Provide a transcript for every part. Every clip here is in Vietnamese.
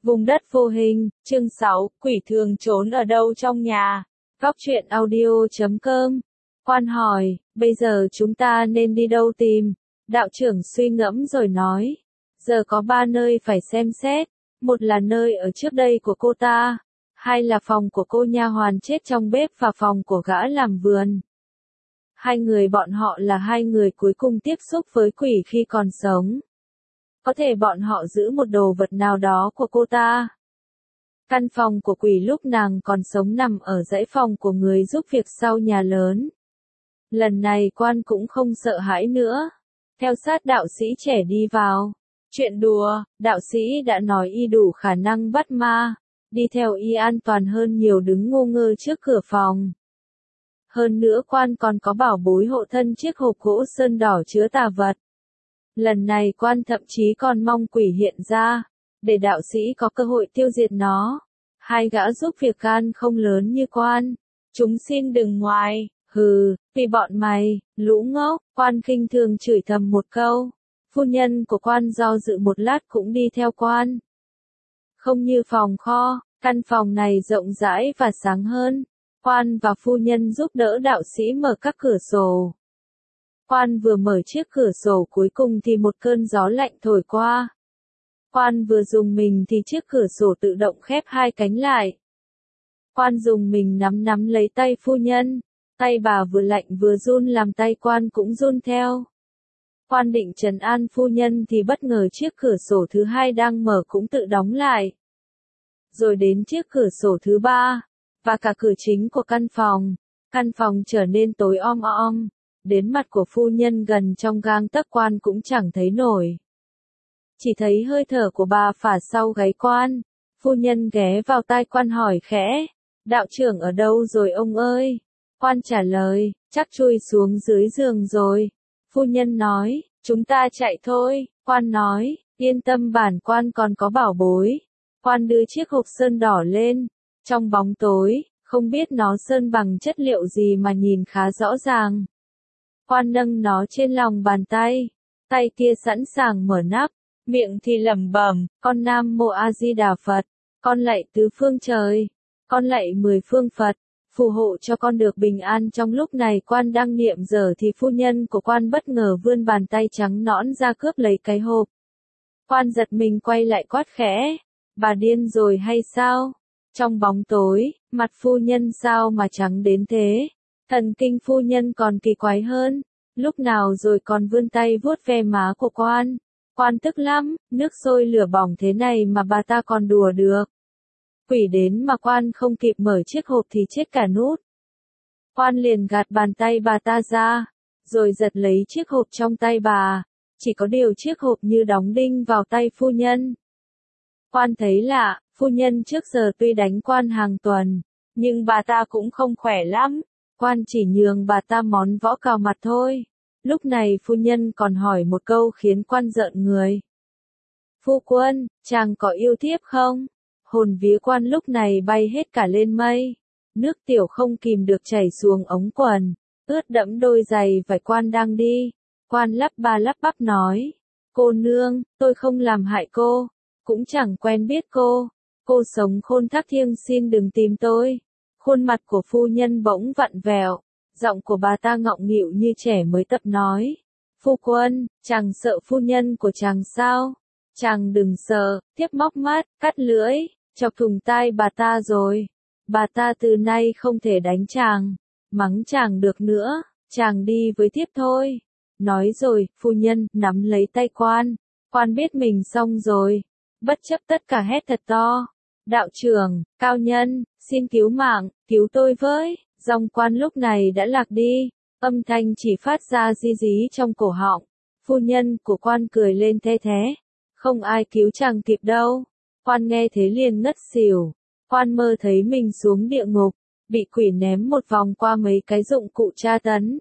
Vùng đất vô hình, chương 6, quỷ thường trốn ở đâu trong nhà. Góc truyện audio.com. Quan hỏi, bây giờ chúng ta nên đi đâu tìm? Đạo trưởng suy ngẫm rồi nói. Giờ có 3 nơi phải xem xét. Một là nơi ở trước đây của cô ta. Hai là phòng của cô nha hoàn chết trong bếp và phòng của gã làm vườn. Hai người bọn họ là hai người cuối cùng tiếp xúc với quỷ khi còn sống. Có thể bọn họ giữ một đồ vật nào đó của cô ta. Căn phòng của quỷ lúc nàng còn sống nằm ở dãy phòng của người giúp việc sau nhà lớn. Lần này quan cũng không sợ hãi nữa. Theo sát đạo sĩ trẻ đi vào. Chuyện đùa, đạo sĩ đã nói y đủ khả năng bắt ma. Đi theo y an toàn hơn nhiều đứng ngu ngơ trước cửa phòng. Hơn nữa quan còn có bảo bối hộ thân chiếc hộp gỗ sơn đỏ chứa tà vật. Lần này quan thậm chí còn mong quỷ hiện ra, để đạo sĩ có cơ hội tiêu diệt nó. Hai gã giúp việc gan không lớn như quan. Chúng xin đừng ngoài, hừ, vì bọn mày, lũ ngốc, quan khinh thường chửi thầm một câu. Phu nhân của quan do dự một lát cũng đi theo quan. Không như phòng kho, căn phòng này rộng rãi và sáng hơn. Quan và phu nhân giúp đỡ đạo sĩ mở các cửa sổ. Quan vừa mở chiếc cửa sổ cuối cùng thì một cơn gió lạnh thổi qua. Quan vừa dùng mình thì chiếc cửa sổ tự động khép hai cánh lại. Quan dùng mình nắm lấy tay phu nhân. Tay bà vừa lạnh vừa run làm tay quan cũng run theo. Quan định trấn an phu nhân thì bất ngờ chiếc cửa sổ thứ hai đang mở cũng tự đóng lại. Rồi đến chiếc cửa sổ thứ ba, và cả cửa chính của căn phòng. Căn phòng trở nên tối om om. Đến mặt của phu nhân gần trong gang tấc quan cũng chẳng thấy nổi. Chỉ thấy hơi thở của bà phả sau gáy quan. Phu nhân ghé vào tai quan hỏi khẽ. Đạo trưởng ở đâu rồi ông ơi? Quan trả lời, chắc chui xuống dưới giường rồi. Phu nhân nói, chúng ta chạy thôi. Quan nói, yên tâm bản quan còn có bảo bối. Quan đưa chiếc hộp sơn đỏ lên. Trong bóng tối, không biết nó sơn bằng chất liệu gì mà nhìn khá rõ ràng. Quan nâng nó trên lòng bàn tay. Tay kia sẵn sàng mở nắp. Miệng thì lẩm bẩm, con Nam Mô A Di Đà Phật. Con lạy tứ phương trời. Con lạy 10 phương Phật. Phù hộ cho con được bình an. Trong lúc này quan đang niệm giờ thì phu nhân của quan bất ngờ vươn bàn tay trắng nõn ra cướp lấy cái hộp. Quan giật mình quay lại quát khẽ. Bà điên rồi hay sao? Trong bóng tối, mặt phu nhân sao mà trắng đến thế? Thần kinh phu nhân còn kỳ quái hơn. Lúc nào rồi còn vươn tay vuốt ve má của quan. Quan tức lắm, nước sôi lửa bỏng thế này mà bà ta còn đùa được. Quỷ đến mà quan không kịp mở chiếc hộp thì chết cả nút. Quan liền gạt bàn tay bà ta ra, rồi giật lấy chiếc hộp trong tay bà. Chỉ có điều chiếc hộp như đóng đinh vào tay phu nhân. Quan thấy lạ, phu nhân trước giờ tuy đánh quan hàng tuần, nhưng bà ta cũng không khỏe lắm. Quan chỉ nhường bà ta món võ cào mặt thôi. Lúc này phu nhân còn hỏi một câu khiến quan rợn người. Phu quân, chàng có yêu thiếp không? Hồn vía quan lúc này bay hết cả lên mây. Nước tiểu không kìm được chảy xuống ống quần, ướt đẫm đôi giày vải quan đang đi. Quan lắp ba lắp bắp nói. Cô nương, tôi không làm hại cô, cũng chẳng quen biết cô. Cô sống khôn thác thiêng xin đừng tìm tôi. Khuôn mặt của phu nhân bỗng vặn vẹo. Giọng của bà ta ngọng nghịu như trẻ mới tập nói. Phu quân, chàng sợ phu nhân của chàng sao? Chàng đừng sợ, tiếp móc mắt, cắt lưỡi, chọc thủng tai bà ta rồi. Bà ta từ nay không thể đánh chàng, mắng chàng được nữa, chàng đi với tiếp thôi. Nói rồi, phu nhân nắm lấy tay quan. Quan biết mình xong rồi. Bất chấp tất cả hét thật to. Đạo trưởng, cao nhân, xin cứu mạng, cứu tôi với. Dòng quan lúc này đã lạc đi, âm thanh chỉ phát ra ri rí trong cổ họng. Phu nhân của quan cười lên the thé. Không ai cứu chàng kịp đâu. Quan nghe thế liền ngất xỉu. Quan mơ thấy mình xuống địa ngục, bị quỷ ném một vòng qua mấy cái dụng cụ tra tấn.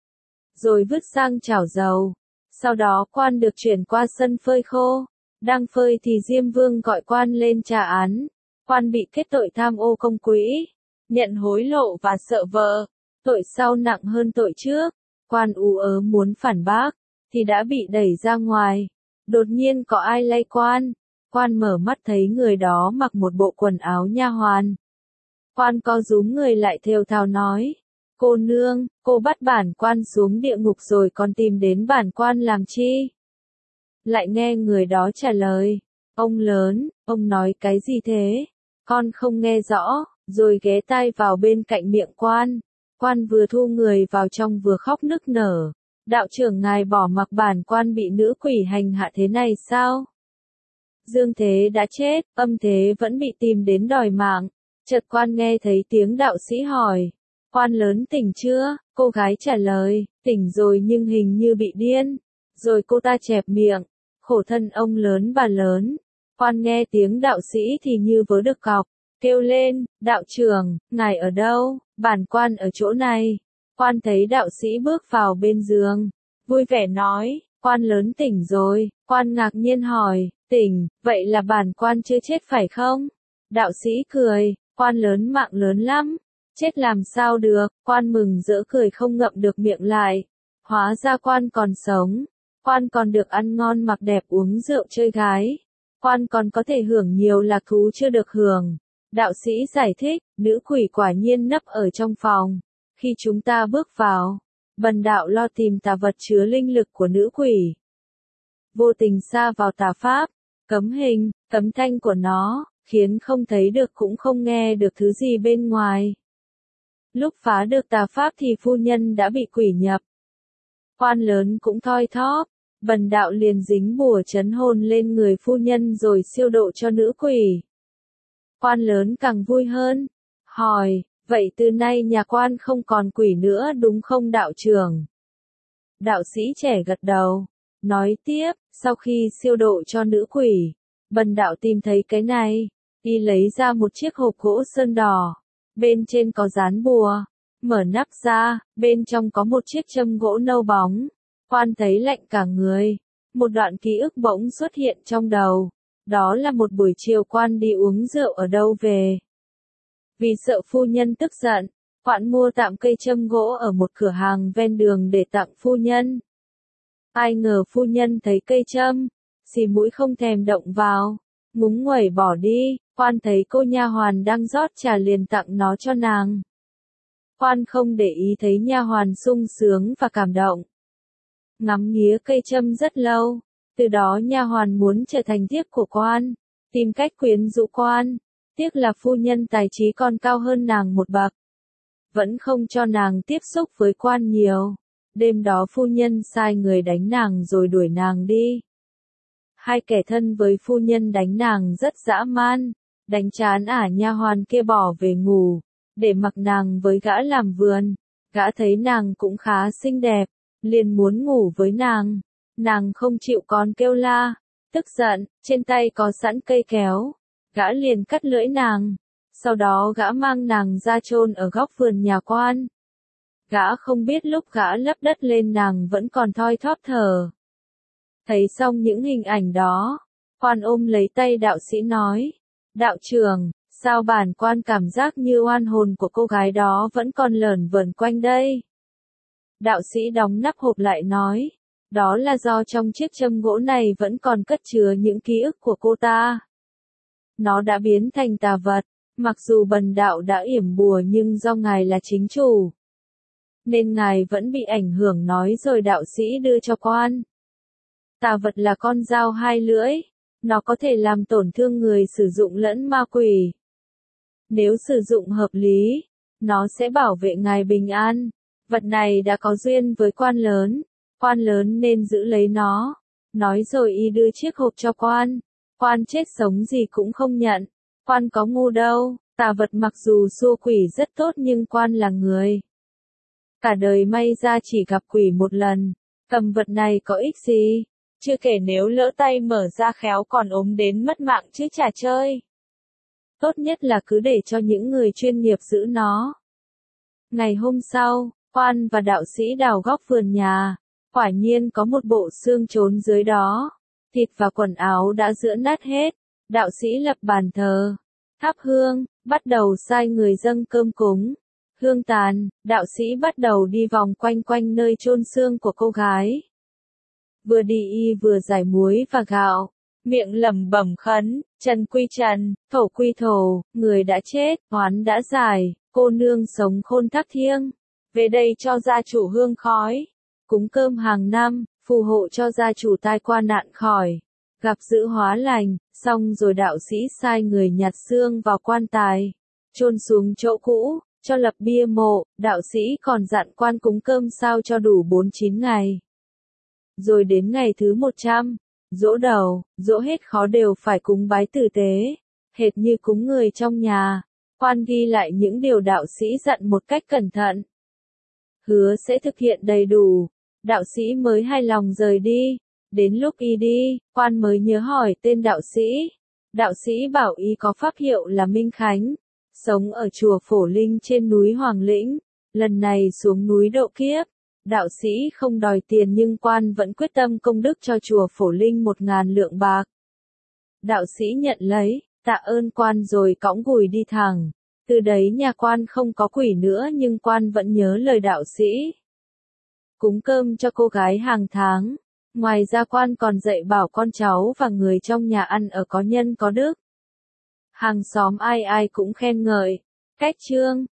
Rồi vứt sang chảo dầu. Sau đó quan được chuyển qua sân phơi khô. Đang phơi thì Diêm Vương gọi quan lên trả án. Quan bị kết tội tham ô công quỹ, nhận hối lộ và sợ vợ. Tội sau nặng hơn tội trước. Quan ú ớ muốn phản bác, thì đã bị đẩy ra ngoài. Đột nhiên có ai lay quan. Quan mở mắt thấy người đó mặc một bộ quần áo nha hoàn. Quan co rúm người lại thều thào nói, cô nương, cô bắt bản quan xuống địa ngục rồi còn tìm đến bản quan làm chi? Lại nghe người đó trả lời, ông lớn, ông nói cái gì thế? Con không nghe rõ, rồi ghé tai vào bên cạnh miệng quan. Quan vừa thu người vào trong vừa khóc nức nở. Đạo trưởng ngài bỏ mặc bản quan bị nữ quỷ hành hạ thế này sao? Dương thế đã chết, âm thế vẫn bị tìm đến đòi mạng. Chợt quan nghe thấy tiếng đạo sĩ hỏi, quan lớn tỉnh chưa? Cô gái trả lời, tỉnh rồi nhưng hình như bị điên. Rồi cô ta chẹp miệng, khổ thân ông lớn bà lớn. Quan nghe tiếng đạo sĩ thì như vớ được cọc, kêu lên, đạo trưởng, ngài ở đâu? Bản quan ở chỗ này. Quan thấy đạo sĩ bước vào bên giường, vui vẻ nói, quan lớn tỉnh rồi. Quan ngạc nhiên hỏi, tỉnh, vậy là bản quan chưa chết phải không? Đạo sĩ cười, quan lớn mạng lớn lắm, chết làm sao được? Quan mừng rỡ cười không ngậm được miệng lại. Hóa ra quan còn sống, quan còn được ăn ngon mặc đẹp uống rượu chơi gái, quan còn có thể hưởng nhiều lạc thú chưa được hưởng. Đạo sĩ giải thích, nữ quỷ quả nhiên nấp ở trong phòng. Khi chúng ta bước vào, bần đạo lo tìm tà vật chứa linh lực của nữ quỷ. Vô tình sa vào tà pháp, cấm hình, cấm thanh của nó, khiến không thấy được cũng không nghe được thứ gì bên ngoài. Lúc phá được tà pháp thì phu nhân đã bị quỷ nhập. Quan lớn cũng thoi thóp, bần đạo liền dính bùa trấn hồn lên người phu nhân rồi siêu độ cho nữ quỷ. Quan lớn càng vui hơn, hỏi, vậy từ nay nhà quan không còn quỷ nữa đúng không đạo trưởng? Đạo sĩ trẻ gật đầu, nói tiếp, sau khi siêu độ cho nữ quỷ, bần đạo tìm thấy cái này, y lấy ra một chiếc hộp gỗ sơn đỏ, bên trên có dán bùa, mở nắp ra, bên trong có một chiếc châm gỗ nâu bóng. Quan thấy lạnh cả người, một đoạn ký ức bỗng xuất hiện trong đầu, đó là một buổi chiều quan đi uống rượu ở đâu về. Vì sợ phu nhân tức giận, quan mua tạm cây châm gỗ ở một cửa hàng ven đường để tặng phu nhân. Ai ngờ phu nhân thấy cây châm, xì mũi không thèm động vào, ngúng nguẩy bỏ đi. Quan thấy cô nha hoàn đang rót trà liền tặng nó cho nàng. Quan không để ý thấy nha hoàn sung sướng và cảm động, ngắm nghía cây châm rất lâu. Từ đó nha hoàn muốn trở thành thiếp của quan, tìm cách quyến rũ quan. Tiếc là phu nhân tài trí còn cao hơn nàng một bậc, vẫn không cho nàng tiếp xúc với quan nhiều. Đêm đó phu nhân sai người đánh nàng rồi đuổi nàng đi. Hai kẻ thân với phu nhân đánh nàng rất dã man, đánh chán nha hoàn kia bỏ về ngủ, để mặc nàng với gã làm vườn. Gã thấy nàng cũng khá xinh đẹp, liền muốn ngủ với nàng. Nàng không chịu còn kêu la, tức giận, trên tay có sẵn cây kéo. Gã liền cắt lưỡi nàng, sau đó gã mang nàng ra chôn ở góc vườn nhà quan. Gã không biết lúc gã lấp đất lên nàng vẫn còn thoi thóp thở. Thấy xong những hình ảnh đó, quan ôm lấy tay đạo sĩ nói, đạo trưởng, sao bản quan cảm giác như oan hồn của cô gái đó vẫn còn lởn vởn quanh đây? Đạo sĩ đóng nắp hộp lại nói, đó là do trong chiếc châm gỗ này vẫn còn cất chứa những ký ức của cô ta. Nó đã biến thành tà vật, mặc dù bần đạo đã yểm bùa nhưng do ngài là chính chủ, nên ngài vẫn bị ảnh hưởng, nói rồi đạo sĩ đưa cho quan. Tà vật là con dao hai lưỡi, nó có thể làm tổn thương người sử dụng lẫn ma quỷ. Nếu sử dụng hợp lý, nó sẽ bảo vệ ngài bình an. Vật này đã có duyên với quan lớn nên giữ lấy nó. Nói rồi y đưa chiếc hộp cho quan. Quan chết sống gì cũng không nhận. Quan có ngu đâu, tà vật mặc dù xua quỷ rất tốt nhưng quan là người. Cả đời may ra chỉ gặp quỷ một lần, cầm vật này có ích gì? Chưa kể nếu lỡ tay mở ra khéo còn ốm đến mất mạng chứ chả chơi. Tốt nhất là cứ để cho những người chuyên nghiệp giữ nó. Ngày hôm sau, quan và đạo sĩ đào góc vườn nhà. Quả nhiên có một bộ xương trốn dưới đó. Thịt và quần áo đã giữa nát hết. Đạo sĩ lập bàn thờ, thắp hương, bắt đầu sai người dâng cơm cúng. Hương tàn, đạo sĩ bắt đầu đi vòng quanh quanh nơi chôn xương của cô gái. Vừa đi y vừa giải muối và gạo, miệng lẩm bẩm khấn, trần quy trần, thổ quy thổ, người đã chết, oán đã giải, cô nương sống khôn thác thiêng. Về đây cho gia chủ hương khói, cúng cơm hàng năm, phù hộ cho gia chủ tai qua nạn khỏi, gặp dữ hóa lành, xong rồi đạo sĩ sai người nhặt xương vào quan tài, chôn xuống chỗ cũ, cho lập bia mộ, đạo sĩ còn dặn quan cúng cơm sao cho đủ 49 ngày. Rồi đến ngày thứ 100, giỗ đầu, giỗ hết khó đều phải cúng bái tử tế, hệt như cúng người trong nhà. Quan ghi lại những điều đạo sĩ dặn một cách cẩn thận. Hứa sẽ thực hiện đầy đủ. Đạo sĩ mới hài lòng rời đi. Đến lúc y đi, quan mới nhớ hỏi tên đạo sĩ. Đạo sĩ bảo y có pháp hiệu là Minh Khánh, sống ở chùa Phổ Linh trên núi Hoàng Lĩnh, lần này xuống núi độ kiếp. Đạo sĩ không đòi tiền nhưng quan vẫn quyết tâm công đức cho chùa Phổ Linh 1.000 lượng bạc. Đạo sĩ nhận lấy, tạ ơn quan rồi cõng gùi đi thẳng. Từ đấy nhà quan không có quỷ nữa nhưng quan vẫn nhớ lời đạo sĩ. Cúng cơm cho cô gái hàng tháng. Ngoài ra quan còn dạy bảo con cháu và người trong nhà ăn ở có nhân có đức. Hàng xóm ai ai cũng khen ngợi. Cách chương